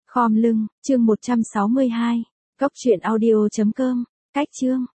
Khom lưng, chương 162. Cốc truyện audio.com. Cách chương.